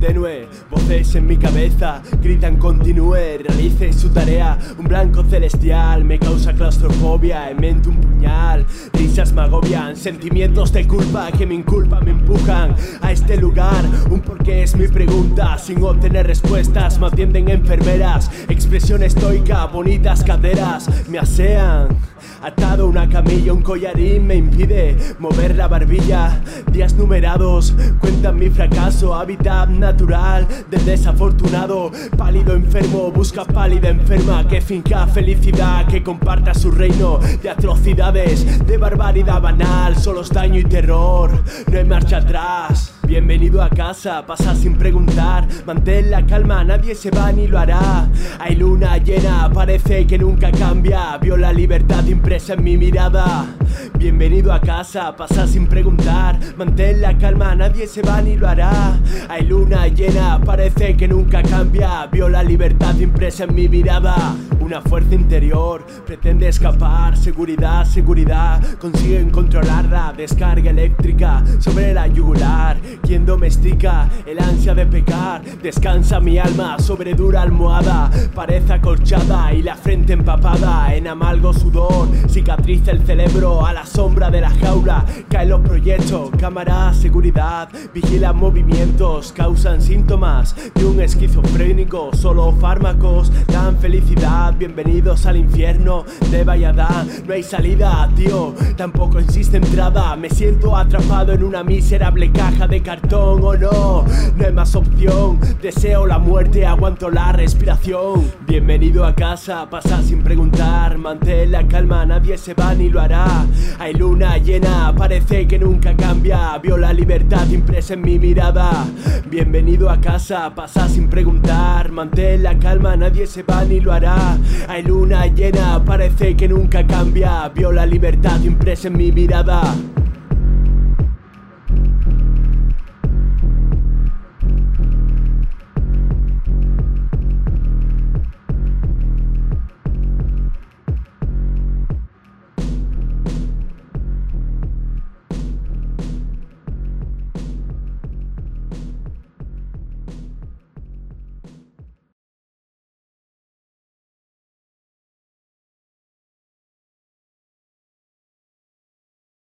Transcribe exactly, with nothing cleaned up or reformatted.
tenue, voces en mi cabeza gritan continúe, realice su tarea. Un blanco celestial me causa claustrofobia, en mente un puñal, risas me agobian, sentimientos de culpa que me inculpan, me empujan a este lugar. Un porqué es mi pregunta, sin obtener respuestas me atienden enfermeras. Expresión estoica, bonitas caderas me asean. Atado a una camilla, un collarín me impide mover la barbilla. Días numerados cuentan mi fracaso, hábitat natural del desafortunado. Pálido enfermo busca pálida enferma que finca felicidad, que comparta su reino de atrocidades, de barbaridad banal. Solo es daño y terror, no hay marcha atrás. Bienvenido a casa, pasa sin preguntar. Mantén la calma, nadie se va ni lo hará. Hay luna llena, parece que nunca cambia. Vio la libertad impresa en mi mirada. Bienvenido a casa, pasa sin preguntar. Mantén la calma, nadie se va ni lo hará. Hay luna llena, parece que nunca cambia. Vio la libertad impresa en mi mirada. Una fuerza interior pretende escapar. Seguridad, seguridad, consiguen controlarla. Descarga eléctrica sobre la yugular. Quien domestica el ansia de pecar. Descansa mi alma sobre dura almohada. Parece acolchada y la frente empapada en amalgo sudor. Cicatriza el cerebro a la sombra de la jaula. Caen los proyectos, cámara, seguridad. Vigila movimientos, causan síntomas de un esquizofrénico. Solo fármacos dan felicidad. Bienvenidos al infierno de Valladán. No hay salida, tío, tampoco existe entrada. Me siento atrapado en una miserable caja de cartón. Oh no, no hay más opción. Deseo la muerte, aguanto la respiración. Bienvenido a casa, pasa sin preguntar. Mantén la calma, nadie se va ni lo hará. Hay luna llena, parece que nunca cambia. Vio la libertad impresa en mi mirada. Bienvenido a casa, pasa sin preguntar. Mantén la calma, nadie se va ni lo hará. Hay luna llena, parece que nunca cambia. Vio la libertad impresa en mi mirada.